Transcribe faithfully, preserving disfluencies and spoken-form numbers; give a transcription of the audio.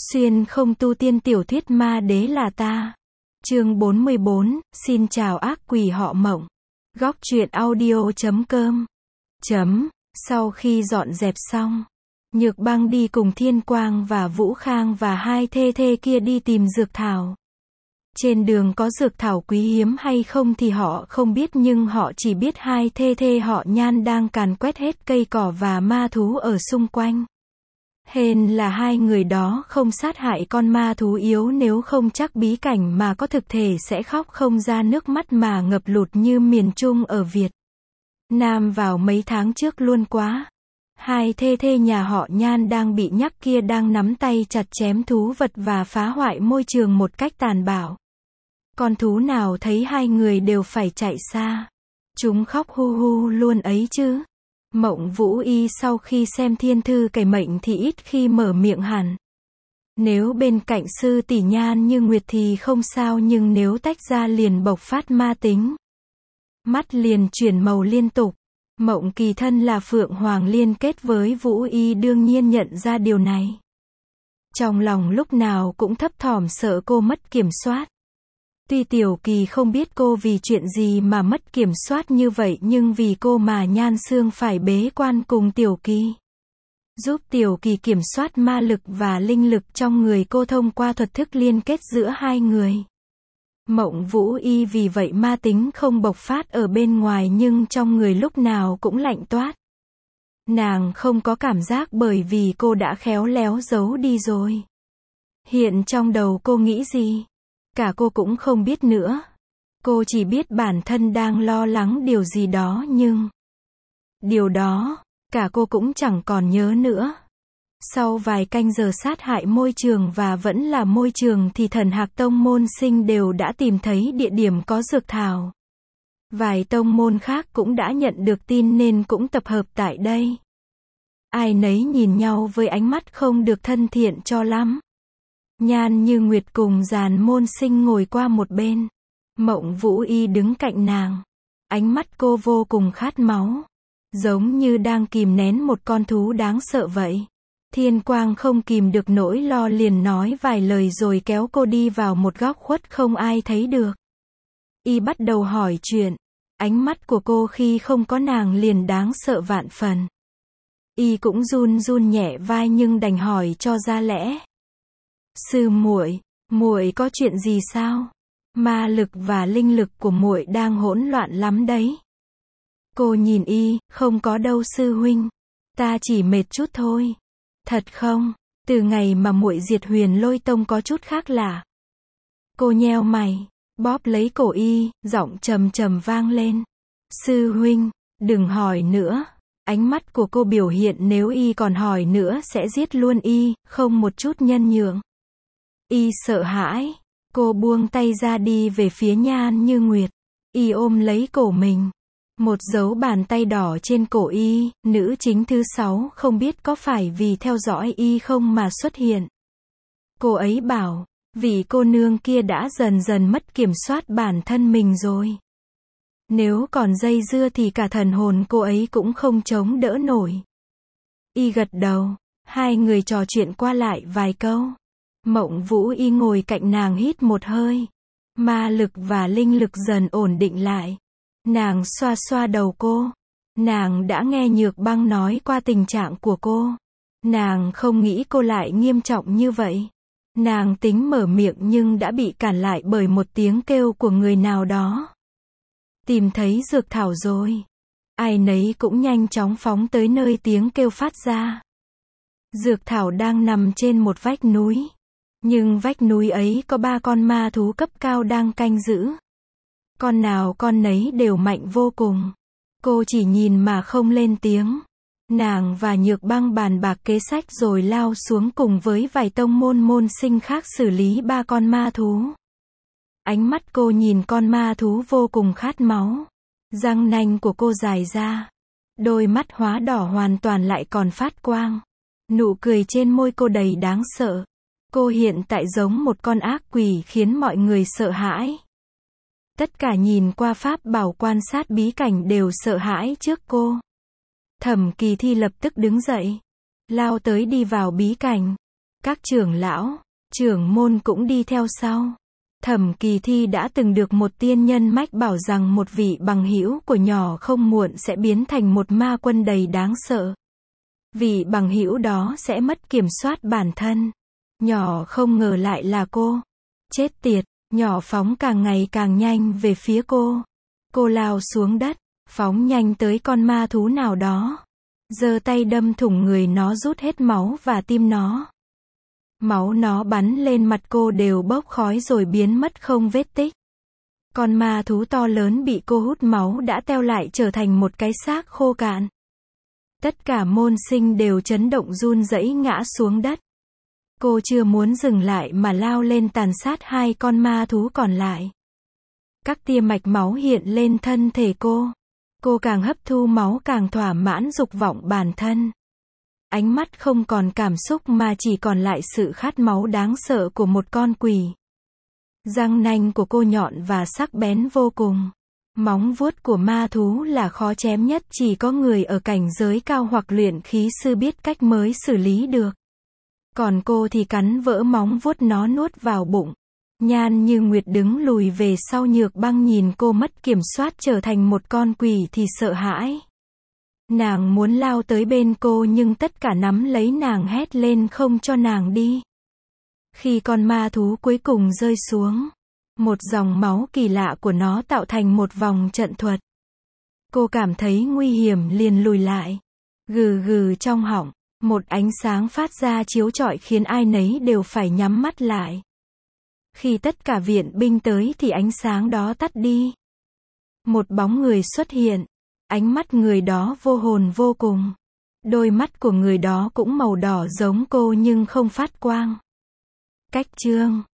Xuyên không tu tiên tiểu thuyết ma đế là ta. Chương bốn mươi bốn, xin chào ác quỷ họ Mộng. Góc truyện audio chấm com. Chấm, sau khi dọn dẹp xong, Nhược Băng đi cùng Thiên Quang và Vũ Khang và hai thê thê kia đi tìm dược thảo. Trên đường có dược thảo quý hiếm hay không thì họ không biết, nhưng họ chỉ biết hai thê thê họ Nhan đang càn quét hết cây cỏ và ma thú ở xung quanh. Hên là hai người đó không sát hại con ma thú yếu, nếu không chắc bí cảnh mà có thực thể sẽ khóc không ra nước mắt mà ngập lụt như miền Trung ở Việt Nam vào mấy tháng trước luôn quá. Hai thê thê nhà họ Nhan đang bị nhắc kia đang nắm tay chặt chém thú vật và phá hoại môi trường một cách tàn bạo. Con thú nào thấy hai người đều phải chạy xa. Chúng khóc hu hu luôn ấy chứ. Mộng Vũ Y sau khi xem thiên thư cày mệnh thì ít khi mở miệng hẳn. Nếu bên cạnh sư tỷ Nhan Như Nguyệt thì không sao, nhưng nếu tách ra liền bộc phát ma tính. Mắt liền chuyển màu liên tục. Mộng Kỳ thân là Phượng Hoàng liên kết với Vũ Y đương nhiên nhận ra điều này. Trong lòng lúc nào cũng thấp thỏm sợ cô mất kiểm soát. Tuy Tiểu Kỳ không biết cô vì chuyện gì mà mất kiểm soát như vậy, nhưng vì cô mà Nhan Sương phải bế quan cùng Tiểu Kỳ. Giúp Tiểu Kỳ kiểm soát ma lực và linh lực trong người cô thông qua thuật thức liên kết giữa hai người. Mộng Vũ Y vì vậy ma tính không bộc phát ở bên ngoài, nhưng trong người lúc nào cũng lạnh toát. Nàng không có cảm giác bởi vì cô đã khéo léo giấu đi rồi. Hiện trong đầu cô nghĩ gì? Cả cô cũng không biết nữa. Cô chỉ biết bản thân đang lo lắng điều gì đó, nhưng điều đó, cả cô cũng chẳng còn nhớ nữa. Sau vài canh giờ sát hại môi trường và vẫn là môi trường thì Thần Hạc Tông môn sinh đều đã tìm thấy địa điểm có dược thảo. Vài tông môn khác cũng đã nhận được tin nên cũng tập hợp tại đây. Ai nấy nhìn nhau với ánh mắt không được thân thiện cho lắm. Nhan Như Nguyệt cùng Giàn môn sinh ngồi qua một bên. Mộng Vũ Y đứng cạnh nàng. Ánh mắt cô vô cùng khát máu. Giống như đang kìm nén một con thú đáng sợ vậy. Thiên Quang không kìm được nỗi lo liền nói vài lời rồi kéo cô đi vào một góc khuất không ai thấy được. Y bắt đầu hỏi chuyện. Ánh mắt của cô khi không có nàng liền đáng sợ vạn phần. Y cũng run run nhẹ vai nhưng đành hỏi cho ra lẽ. Sư muội, muội có chuyện gì sao? Ma lực và linh lực của muội đang hỗn loạn lắm đấy. Cô nhìn Y, không có đâu sư huynh. Ta chỉ mệt chút thôi. Thật không? Từ ngày mà muội diệt Huyền Lôi Tông có chút khác lạ. Cô nheo mày, bóp lấy cổ Y, giọng trầm trầm vang lên. Sư huynh, đừng hỏi nữa. Ánh mắt của cô biểu hiện nếu Y còn hỏi nữa sẽ giết luôn Y, không một chút nhân nhượng. Y sợ hãi. Cô buông tay ra đi về phía Nhan Như Nguyệt. Y ôm lấy cổ mình. Một dấu bàn tay đỏ trên cổ Y, nữ chính thứ sáu không biết có phải vì theo dõi Y không mà xuất hiện. Cô ấy bảo, vị cô nương kia đã dần dần mất kiểm soát bản thân mình rồi. Nếu còn dây dưa thì cả thần hồn cô ấy cũng không chống đỡ nổi. Y gật đầu. Hai người trò chuyện qua lại vài câu. Mộng Vũ Y ngồi cạnh nàng hít một hơi. Ma lực và linh lực dần ổn định lại. Nàng xoa xoa đầu cô. Nàng đã nghe Nhược Băng nói qua tình trạng của cô. Nàng không nghĩ cô lại nghiêm trọng như vậy. Nàng tính mở miệng nhưng đã bị cản lại bởi một tiếng kêu của người nào đó. Tìm thấy dược thảo rồi. Ai nấy cũng nhanh chóng phóng tới nơi tiếng kêu phát ra. Dược thảo đang nằm trên một vách núi. Nhưng vách núi ấy có ba con ma thú cấp cao đang canh giữ. Con nào con nấy đều mạnh vô cùng. Cô chỉ nhìn mà không lên tiếng. Nàng và Nhược Băng bàn bạc kế sách rồi lao xuống cùng với vài tông môn môn sinh khác xử lý ba con ma thú. Ánh mắt cô nhìn con ma thú vô cùng khát máu. Răng nanh của cô dài ra. Đôi mắt hóa đỏ hoàn toàn lại còn phát quang. Nụ cười trên môi cô đầy đáng sợ. Cô hiện tại giống một con ác quỷ khiến mọi người sợ hãi. Tất cả nhìn qua pháp bảo quan sát bí cảnh đều sợ hãi trước cô. Thẩm Kỳ Thi lập tức đứng dậy. Lao tới đi vào bí cảnh. Các trưởng lão, trưởng môn cũng đi theo sau. Thẩm Kỳ Thi đã từng được một tiên nhân mách bảo rằng một vị bằng hữu của nhỏ không muộn sẽ biến thành một ma quân đầy đáng sợ. Vị bằng hữu đó sẽ mất kiểm soát bản thân. Nhỏ không ngờ lại là cô. Chết tiệt, nhỏ phóng càng ngày càng nhanh về phía cô. Cô lao xuống đất, phóng nhanh tới con ma thú nào đó. Giơ tay đâm thủng người nó, rút hết máu và tim nó. Máu nó bắn lên mặt cô đều bốc khói rồi biến mất không vết tích. Con ma thú to lớn bị cô hút máu đã teo lại trở thành một cái xác khô cạn. Tất cả môn sinh đều chấn động run rẩy ngã xuống đất. Cô chưa muốn dừng lại mà lao lên tàn sát hai con ma thú còn lại. Các tia mạch máu hiện lên thân thể cô. Cô càng hấp thu máu càng thỏa mãn dục vọng bản thân. Ánh mắt không còn cảm xúc mà chỉ còn lại sự khát máu đáng sợ của một con quỷ. Răng nanh của cô nhọn và sắc bén vô cùng. Móng vuốt của ma thú là khó chém nhất, chỉ có người ở cảnh giới cao hoặc luyện khí sư biết cách mới xử lý được. Còn cô thì cắn vỡ móng vuốt nó nuốt vào bụng. Nhan Như Nguyệt đứng lùi về sau, Nhược Băng nhìn cô mất kiểm soát trở thành một con quỷ thì sợ hãi. Nàng muốn lao tới bên cô nhưng tất cả nắm lấy nàng hét lên không cho nàng đi. Khi con ma thú cuối cùng rơi xuống, một dòng máu kỳ lạ của nó tạo thành một vòng trận thuật. Cô cảm thấy nguy hiểm liền lùi lại. Gừ gừ trong họng, một ánh sáng phát ra chiếu rọi khiến ai nấy đều phải nhắm mắt lại. Khi tất cả viện binh tới thì ánh sáng đó tắt đi. Một bóng người xuất hiện. Ánh mắt người đó vô hồn vô cùng. Đôi mắt của người đó cũng màu đỏ giống cô nhưng không phát quang. Cách chương